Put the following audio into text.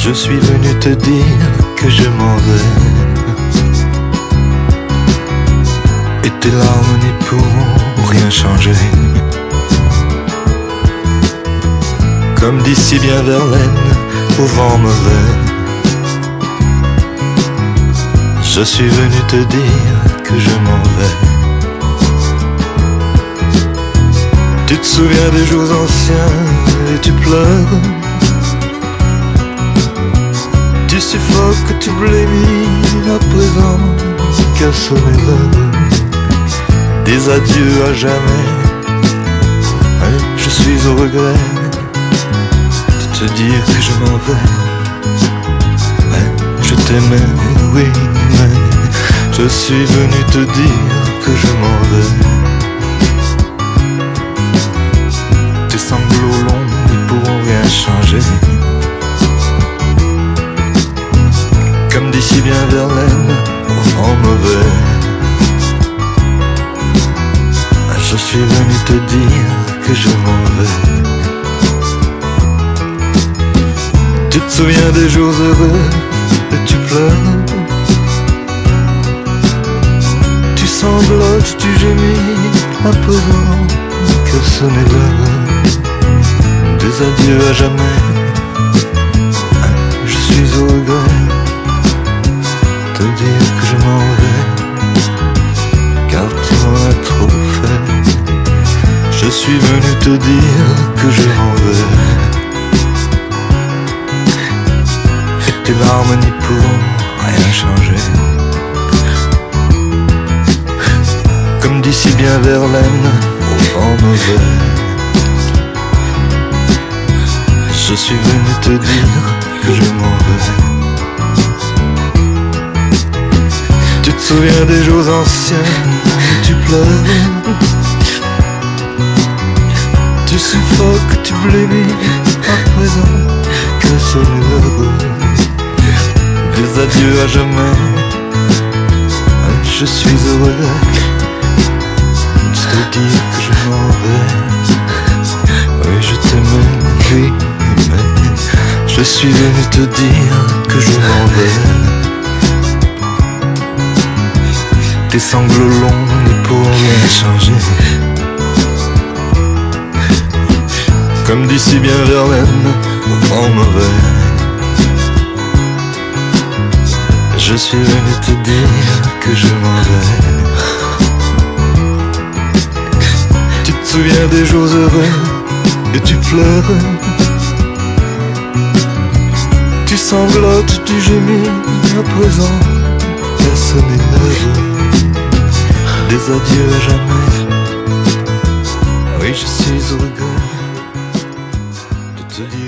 Je suis venu te dire que je m'en vais, et tes larmes n'y pourront rien changer. Comme dit si bien Verlaine, au vent mauvais, je suis venu te dire que je m'en vais. Tu te souviens des jours anciens et tu pleures. Tu suffoques, tu blémis à présent qu'à sonner l'heure des adieux à jamais. Ouais, je suis au regret de te dire que je m'en vais. Ouais, je t'aimais, oui, mais je suis venu te dire que je m'en vais. Tes sanglots longs n'y pourront rien changer. Comme dit si bien Verlaine, au vent mauvais, je suis venu te dire que je m'en vais. Tu te souviens des jours heureux et tu pleures. Tu sanglotes, tu gémis à présent que sonner l'heure des adieux à jamais. Je suis au regret te dire que je m'en vais, car tu m'en as trop fait. Je suis venu te dire que je m'en vais, et tes larmes n'y pourront rien changer. Comme dit si bien Verlaine, au vent mauvais, je suis venu te dire que je m'en vais. Tu te souviens des jours anciens où tu pleures. Tu suffoques, tu blémis à présent que sonne l'heure des adieux à jamais. Je suis heureux de te dire que je m'en vais. Oui, je t'aimais, oui, mais je suis venu te dire que je m'en vais. Tes sanglots longs n'y pourront rien changer. Comme dit si bien Verlaine, au vent mauvais, je suis venu te dire que je m'en vais. Tu te souviens des jours heureux et tu pleures. Tu sanglotes, tu gémis à présent qu'à sonner l'heure des adieux à jamais. Oui, je suis au regret de te dire